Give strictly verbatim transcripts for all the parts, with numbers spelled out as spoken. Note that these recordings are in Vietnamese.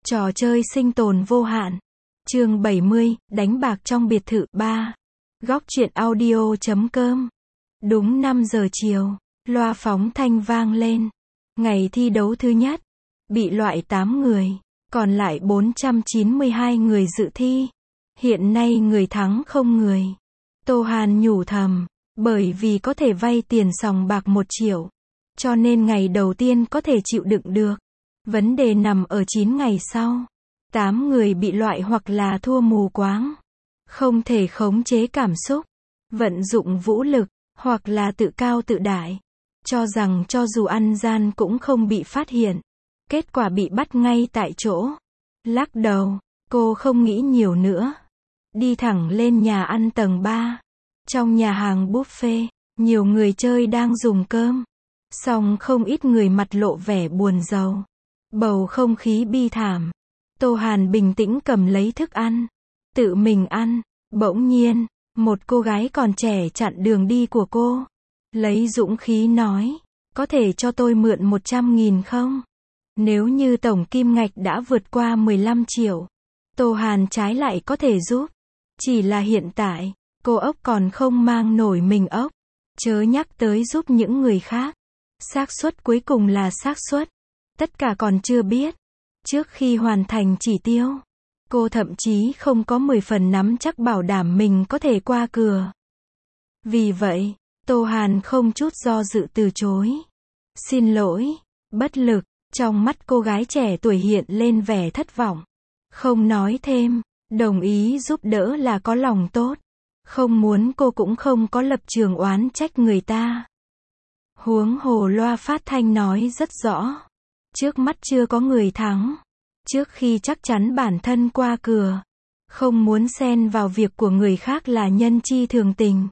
Trò chơi sinh tồn vô hạn. Chương bảy mươi, đánh bạc trong biệt thự ba. Góc truyện audio chấm com. Đúng năm giờ chiều, loa phóng thanh vang lên. Ngày thi đấu thứ nhất, bị loại tám người, còn lại bốn trăm chín mươi hai người dự thi. Hiện nay người thắng không người. Tô Hàn nhủ thầm, bởi vì có thể vay tiền sòng bạc một triệu, cho nên ngày đầu tiên có thể chịu đựng được. Vấn đề nằm ở chín ngày sau. tám người bị loại hoặc là thua mù quáng, không thể khống chế cảm xúc, vận dụng vũ lực, hoặc là tự cao tự đại, cho rằng cho dù ăn gian cũng không bị phát hiện. Kết quả bị bắt ngay tại chỗ. Lắc đầu, cô không nghĩ nhiều nữa. Đi thẳng lên nhà ăn tầng ba. Trong nhà hàng buffet, nhiều người chơi đang dùng cơm. Song không ít người mặt lộ vẻ buồn rầu. Bầu không khí bi thảm. Tô Hàn bình tĩnh cầm lấy thức ăn, tự mình ăn. Bỗng nhiên, một cô gái còn trẻ chặn đường đi của cô. Lấy dũng khí nói, có thể cho tôi mượn một trăm nghìn không? Nếu như tổng kim ngạch đã vượt qua mười lăm triệu, Tô Hàn trái lại có thể giúp. Chỉ là hiện tại, cô ốc còn không mang nổi mình ốc. Chớ nhắc tới giúp những người khác. Xác suất cuối cùng là xác suất. Tất cả còn chưa biết. Trước khi hoàn thành chỉ tiêu, cô thậm chí không có mười phần nắm chắc bảo đảm mình có thể qua cửa. Vì vậy, Tô Hàn không chút do dự từ chối. Xin lỗi, bất lực. Trong mắt cô gái trẻ tuổi hiện lên vẻ thất vọng. Không nói thêm, đồng ý giúp đỡ là có lòng tốt. Không muốn cô cũng không có lập trường oán trách người ta. Huống hồ loa phát thanh nói rất rõ. Trước mắt chưa có người thắng. Trước khi chắc chắn bản thân qua cửa. Không muốn xen vào việc của người khác là nhân chi thường tình.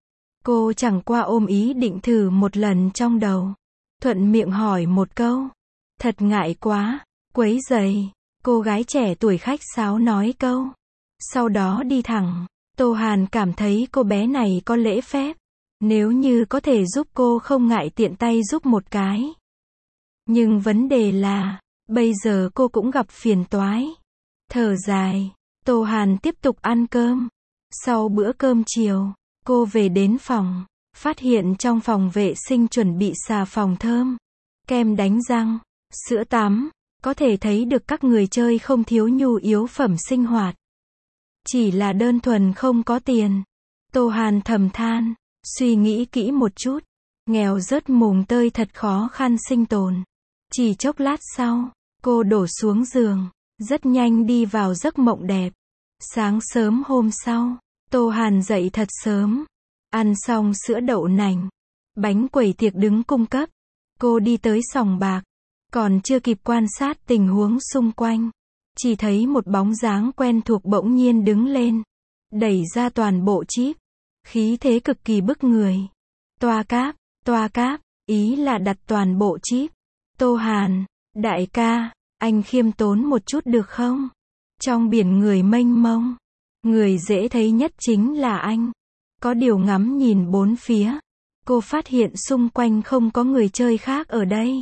Cô chẳng qua ôm ý định thử một lần trong đầu. Thuận miệng hỏi một câu. Thật ngại quá, quấy rầy. Cô gái trẻ tuổi khách sáo nói câu. Sau đó đi thẳng. Tô Hàn cảm thấy cô bé này có lễ phép. Nếu như có thể giúp cô không ngại tiện tay giúp một cái. Nhưng vấn đề là, bây giờ cô cũng gặp phiền toái. Thở dài, Tô Hàn tiếp tục ăn cơm. Sau bữa cơm chiều, cô về đến phòng. Phát hiện trong phòng vệ sinh chuẩn bị xà phòng thơm, kem đánh răng, sữa tắm. Có thể thấy được các người chơi không thiếu nhu yếu phẩm sinh hoạt. Chỉ là đơn thuần không có tiền. Tô Hàn thầm than, suy nghĩ kỹ một chút. Nghèo rớt mùng tơi thật khó khăn sinh tồn. Chỉ chốc lát sau, cô đổ xuống giường, rất nhanh đi vào giấc mộng đẹp. Sáng sớm hôm sau, Tô Hàn dậy thật sớm. Ăn xong sữa đậu nành, bánh quẩy tiệc đứng cung cấp. Cô đi tới sòng bạc. Còn chưa kịp quan sát tình huống xung quanh, chỉ thấy một bóng dáng quen thuộc bỗng nhiên đứng lên, đẩy ra toàn bộ chip. Khí thế cực kỳ bức người. Toa cáp, toa cáp, ý là đặt toàn bộ chip. Tô Hàn, đại ca, anh khiêm tốn một chút được không? Trong biển người mênh mông, người dễ thấy nhất chính là anh. Có điều ngắm nhìn bốn phía, cô phát hiện xung quanh không có người chơi khác ở đây.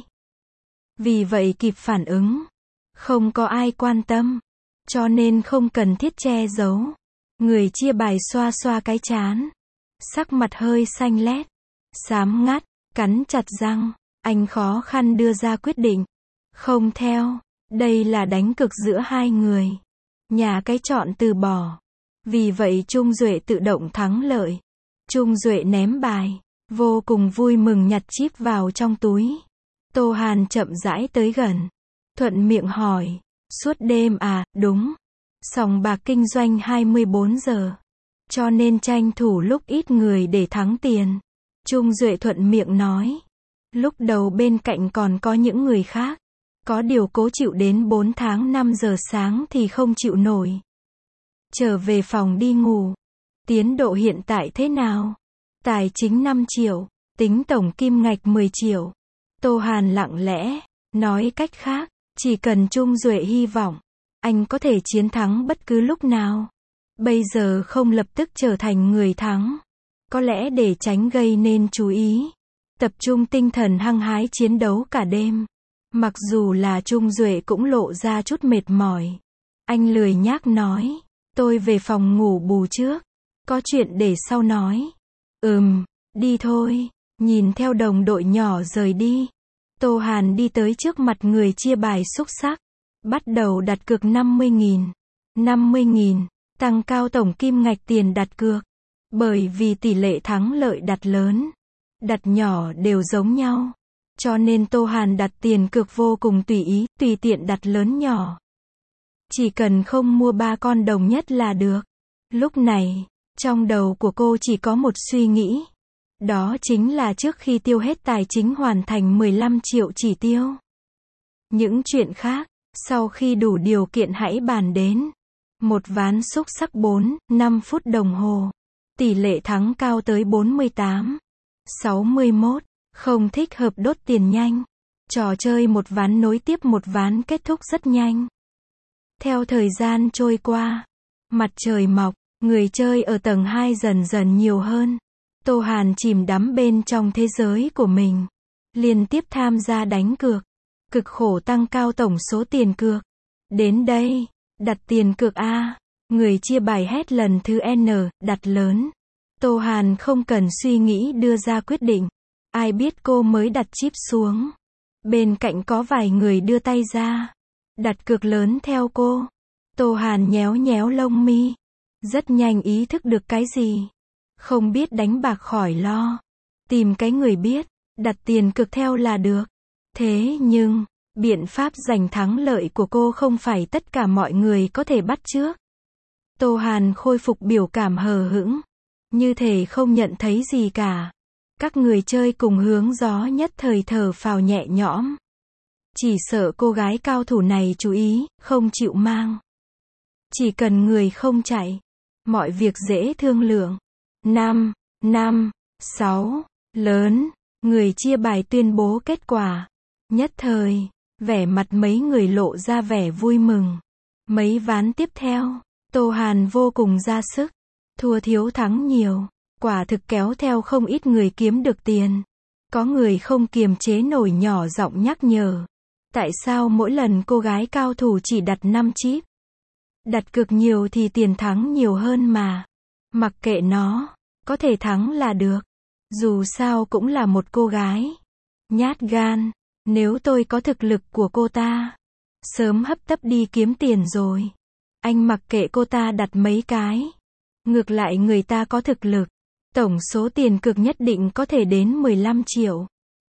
Vì vậy kịp phản ứng. Không có ai quan tâm. Cho nên không cần thiết che giấu. Người chia bài xoa xoa cái trán. Sắc mặt hơi xanh lét. Xám ngắt, cắn chặt răng. Anh khó khăn đưa ra quyết định. Không theo. Đây là đánh cược giữa hai người. Nhà cái chọn từ bỏ. Vì vậy Trung Duệ tự động thắng lợi. Trung Duệ ném bài. Vô cùng vui mừng nhặt chip vào trong túi. Tô Hàn chậm rãi tới gần. Thuận miệng hỏi. Suốt đêm à? Đúng. Sòng bạc kinh doanh hai mươi bốn giờ. Cho nên tranh thủ lúc ít người để thắng tiền. Trung Duệ thuận miệng nói. Lúc đầu bên cạnh còn có những người khác. Có điều cố chịu đến bốn tháng năm giờ sáng thì không chịu nổi. Trở về phòng đi ngủ. Tiến độ hiện tại thế nào? Tài chính năm triệu. Tính tổng kim ngạch mười triệu. Tô Hàn lặng lẽ, nói cách khác, chỉ cần Trung Duệ hy vọng, anh có thể chiến thắng bất cứ lúc nào. Bây giờ không lập tức trở thành người thắng. Có lẽ để tránh gây nên chú ý. Tập trung tinh thần hăng hái chiến đấu cả đêm. Mặc dù là Trung Duệ cũng lộ ra chút mệt mỏi. Anh lười nhác nói, tôi về phòng ngủ bù trước. Có chuyện để sau nói. Ừm, đi thôi. Nhìn theo đồng đội nhỏ rời đi. Tô Hàn đi tới trước mặt người chia bài xúc xắc. Bắt đầu đặt cược năm mươi nghìn. năm mươi nghìn. Tăng cao tổng kim ngạch tiền đặt cược. Bởi vì tỷ lệ thắng lợi đặt lớn, đặt nhỏ đều giống nhau. Cho nên Tô Hàn đặt tiền cược vô cùng tùy ý, tùy tiện đặt lớn nhỏ. Chỉ cần không mua ba con đồng nhất là được. Lúc này, trong đầu của cô chỉ có một suy nghĩ. Đó chính là trước khi tiêu hết tài chính hoàn thành mười lăm triệu chỉ tiêu. Những chuyện khác, sau khi đủ điều kiện hãy bàn đến. Một ván xúc xắc bốn, năm phút đồng hồ. Tỷ lệ thắng cao tới bốn mươi tám, sáu mươi mốt. Không thích hợp đốt tiền nhanh. Trò chơi một ván nối tiếp một ván kết thúc rất nhanh. Theo thời gian trôi qua, mặt trời mọc, người chơi ở tầng hai dần dần nhiều hơn. Tô Hàn chìm đắm bên trong thế giới của mình. Liên tiếp tham gia đánh cược. Cực khổ tăng cao tổng số tiền cược. Đến đây, đặt tiền cược A. Người chia bài hét lần thứ N, đặt lớn. Tô Hàn không cần suy nghĩ đưa ra quyết định. Ai biết cô mới đặt chip xuống. Bên cạnh có vài người đưa tay ra. Đặt cược lớn theo cô. Tô Hàn nhéo nhéo lông mi. Rất nhanh ý thức được cái gì. Không biết đánh bạc khỏi lo. Tìm cái người biết. Đặt tiền cược theo là được. Thế nhưng, biện pháp giành thắng lợi của cô không phải tất cả mọi người có thể bắt chước. Tô Hàn khôi phục biểu cảm hờ hững. Như thể không nhận thấy gì cả. Các người chơi cùng hướng gió nhất thời thở phào nhẹ nhõm. Chỉ sợ cô gái cao thủ này chú ý, không chịu mang. Chỉ cần người không chạy. Mọi việc dễ thương lượng. năm, năm, sáu, lớn. Người chia bài tuyên bố kết quả. Nhất thời, vẻ mặt mấy người lộ ra vẻ vui mừng. Mấy ván tiếp theo, Tô Hàn vô cùng ra sức. Thua thiếu thắng nhiều. Quả thực kéo theo không ít người kiếm được tiền. Có người không kiềm chế nổi nhỏ giọng nhắc nhở. Tại sao mỗi lần cô gái cao thủ chỉ đặt năm chip? Đặt cược nhiều thì tiền thắng nhiều hơn mà. Mặc kệ nó, có thể thắng là được. Dù sao cũng là một cô gái. Nhát gan, nếu tôi có thực lực của cô ta, sớm hấp tấp đi kiếm tiền rồi. Anh mặc kệ cô ta đặt mấy cái. Ngược lại người ta có thực lực. Tổng số tiền cược nhất định có thể đến mười lăm triệu.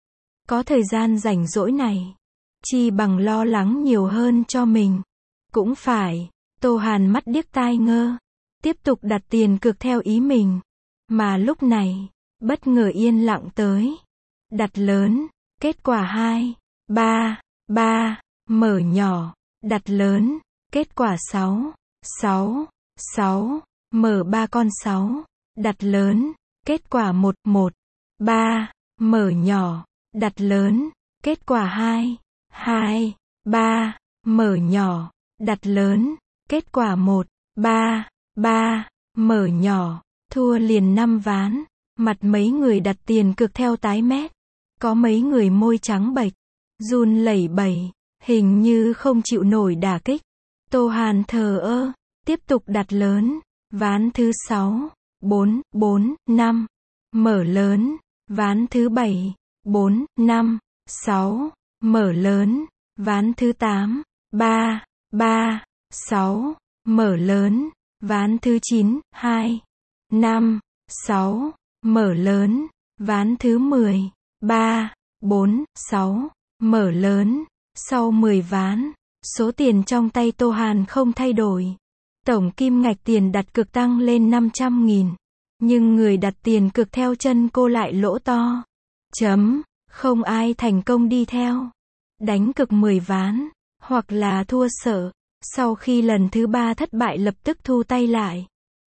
Có thời gian rảnh rỗi này, chi bằng lo lắng nhiều hơn cho mình. Cũng phải, Tô Hàn mắt điếc tai ngơ. Tiếp tục đặt tiền cược theo ý mình. Mà lúc này, bất ngờ yên lặng tới. Đặt lớn, kết quả hai, ba, ba, mở nhỏ, đặt lớn, kết quả sáu, sáu, sáu, mở ba con sáu. Đặt lớn, kết quả một, một, ba, mở nhỏ, đặt lớn, kết quả hai, hai, ba, mở nhỏ, đặt lớn, kết quả một, ba, ba, mở nhỏ, thua liền năm ván. Mặt mấy người đặt tiền cược theo tái mét. Có mấy người môi trắng bệch, run lẩy bẩy, hình như không chịu nổi đả kích. Tô Hàn thờ ơ, tiếp tục đặt lớn, ván thứ sáu. bốn, bốn, năm. Mở lớn. Ván thứ bảy. bốn, năm, sáu. Mở lớn. Ván thứ tám. ba, ba, sáu. Mở lớn. Ván thứ chín. hai, năm, sáu. Mở lớn. Ván thứ mười. ba, bốn, sáu. Mở lớn. Sau mười ván, số tiền trong tay Tô Hàn không thay đổi. Tổng kim ngạch tiền đặt cược tăng lên năm trăm nghìn. Nhưng người đặt tiền cược theo chân cô lại lỗ to. Chấm, không ai thành công đi theo. Đánh cược mười ván, hoặc là thua sợ, sau khi lần thứ ba thất bại lập tức thu tay lại.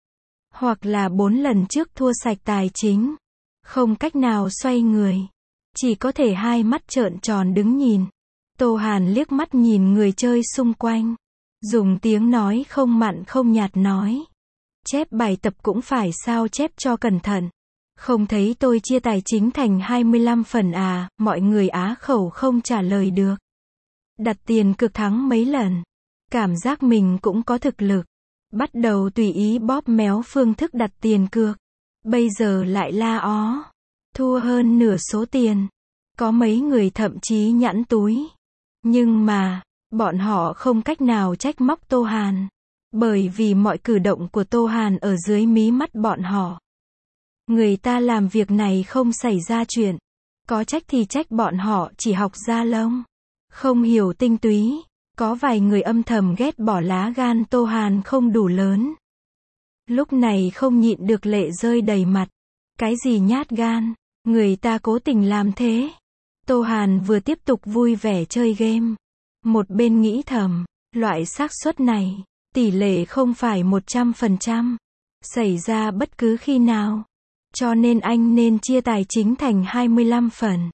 Hoặc là bốn lần trước thua sạch tài chính. Không cách nào xoay người. Chỉ có thể hai mắt trợn tròn đứng nhìn. Tô Hàn liếc mắt nhìn người chơi xung quanh. Dùng tiếng nói không mặn không nhạt nói. Chép bài tập cũng phải sao chép cho cẩn thận. Không thấy tôi chia tài chính thành hai mươi lăm phần à, mọi người á khẩu không trả lời được. đặt tiền cược thắng mấy lần. Cảm giác mình cũng có thực lực. Bắt đầu tùy ý bóp méo phương thức đặt tiền cược. Bây giờ lại la ó. Thua hơn nửa số tiền. Có mấy người thậm chí nhẵn túi. Nhưng mà, bọn họ không cách nào trách móc Tô Hàn. Bởi vì mọi cử động của Tô Hàn ở dưới mí mắt bọn họ. Người ta làm việc này không xảy ra chuyện. Có trách thì trách bọn họ chỉ học da lông. Không hiểu tinh túy. Có vài người âm thầm ghét bỏ lá gan Tô Hàn không đủ lớn. Lúc này không nhịn được lệ rơi đầy mặt. Cái gì nhát gan, người ta cố tình làm thế. Tô Hàn vừa tiếp tục vui vẻ chơi game. Một bên nghĩ thầm, loại xác suất này, tỷ lệ không phải một trăm phần trăm. Xảy ra bất cứ khi nào. Cho nên anh nên chia tài chính thành hai mươi lăm phần.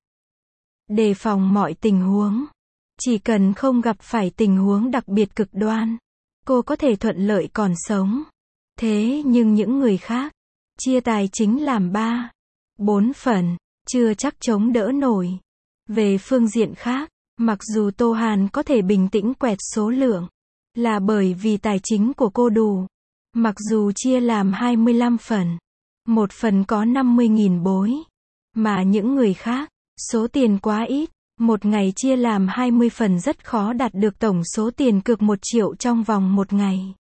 Đề phòng mọi tình huống. Chỉ cần không gặp phải tình huống đặc biệt cực đoan, cô có thể thuận lợi còn sống. Thế nhưng những người khác, chia tài chính làm ba, bốn phần, chưa chắc chống đỡ nổi. Về phương diện khác, mặc dù Tô Hàn có thể bình tĩnh quẹt số lượng, là bởi vì tài chính của cô đủ. Mặc dù chia làm hai mươi lăm phần, một phần có năm mươi nghìn bối, mà những người khác, số tiền quá ít. Một ngày chia làm hai mươi phần rất khó đạt được tổng số tiền cược một triệu trong vòng một ngày.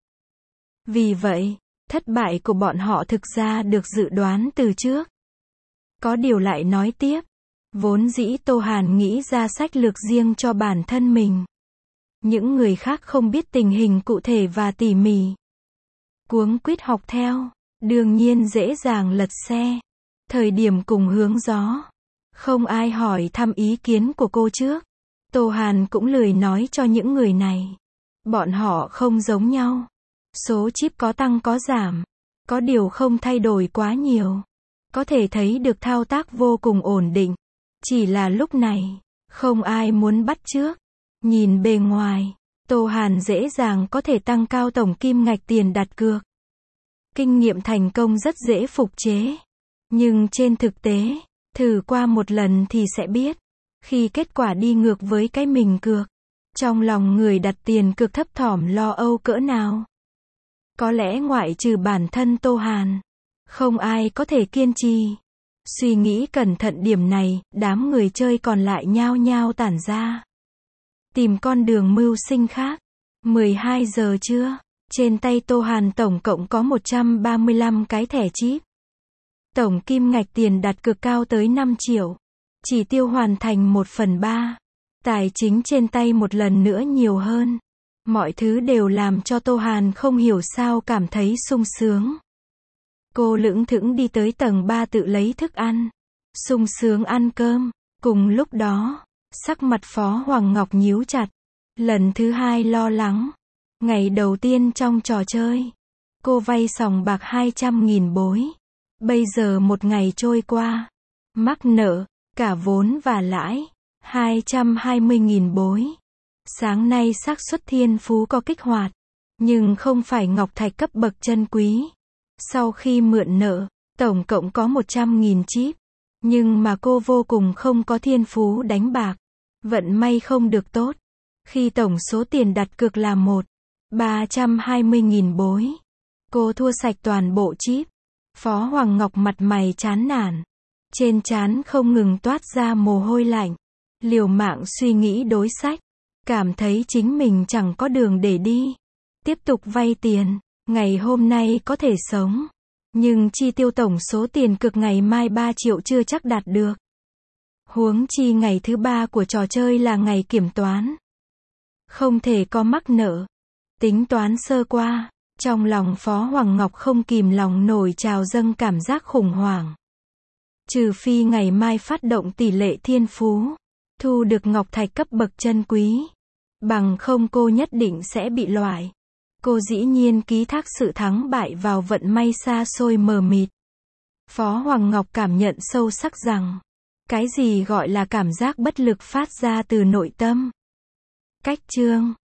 Vì vậy, thất bại của bọn họ thực ra được dự đoán từ trước. Có điều lại nói tiếp, vốn dĩ Tô Hàn nghĩ ra sách lược riêng cho bản thân mình. Những người khác không biết tình hình cụ thể và tỉ mỉ. Cuống quýt học theo, đương nhiên dễ dàng lật xe. Thời điểm cùng hướng gió. Không ai hỏi thăm ý kiến của cô trước. Tô Hàn cũng lười nói cho những người này. Bọn họ không giống nhau. Số chip có tăng có giảm. Có điều không thay đổi quá nhiều. Có thể thấy được thao tác vô cùng ổn định. Chỉ là lúc này, không ai muốn bắt chước. Nhìn bề ngoài, Tô Hàn dễ dàng có thể tăng cao tổng kim ngạch tiền đặt cược. Kinh nghiệm thành công rất dễ phục chế. Nhưng trên thực tế, thử qua một lần thì sẽ biết. Khi kết quả đi ngược với cái mình cược, trong lòng người đặt tiền cược thấp thỏm lo âu cỡ nào. Có lẽ ngoại trừ bản thân Tô Hàn, không ai có thể kiên trì. Suy nghĩ cẩn thận điểm này, đám người chơi còn lại nhao nhao tản ra. Tìm con đường mưu sinh khác. mười hai giờ trưa, trên tay Tô Hàn tổng cộng có một trăm ba mươi lăm cái thẻ chip. Tổng kim ngạch tiền đặt cược cao tới năm triệu. Chỉ tiêu hoàn thành một phần ba. Tài chính trên tay một lần nữa nhiều hơn. Mọi thứ đều làm cho Tô Hàn không hiểu sao cảm thấy sung sướng. Cô lững thững đi tới tầng ba tự lấy thức ăn. Sung sướng ăn cơm. Cùng lúc đó, sắc mặt Phó Hoàng Ngọc nhíu chặt. Lần thứ hai lo lắng. Ngày đầu tiên trong trò chơi, cô vay sòng bạc hai trăm nghìn bối. Bây giờ một ngày trôi qua, mắc nợ, cả vốn và lãi, hai trăm hai mươi nghìn bối. Sáng nay xác suất thiên phú có kích hoạt, nhưng không phải ngọc thạch cấp bậc chân quý. Sau khi mượn nợ, tổng cộng có một trăm nghìn chip. Nhưng mà cô vô cùng không có thiên phú đánh bạc. Vận may không được tốt. Khi tổng số tiền đặt cược là một ba trăm hai mươi nghìn bối, cô thua sạch toàn bộ chip. Phó Hoàng Ngọc mặt mày chán nản. Trên trán không ngừng toát ra mồ hôi lạnh. Liều mạng suy nghĩ đối sách. Cảm thấy chính mình chẳng có đường để đi. Tiếp tục vay tiền. Ngày hôm nay có thể sống. Nhưng chi tiêu tổng số tiền cược ngày mai ba triệu chưa chắc đạt được. Huống chi ngày thứ ba của trò chơi là ngày kiểm toán. Không thể có mắc nợ. Tính toán sơ qua. Trong lòng Phó Hoàng Ngọc không kìm lòng nổi trào dâng cảm giác khủng hoảng. Trừ phi ngày mai phát động tỷ lệ thiên phú, thu được ngọc thạch cấp bậc chân quý. Bằng không cô nhất định sẽ bị loại. Cô dĩ nhiên ký thác sự thắng bại vào vận may xa xôi mờ mịt. Phó Hoàng Ngọc cảm nhận sâu sắc rằng, cái gì gọi là cảm giác bất lực phát ra từ nội tâm. Cách chương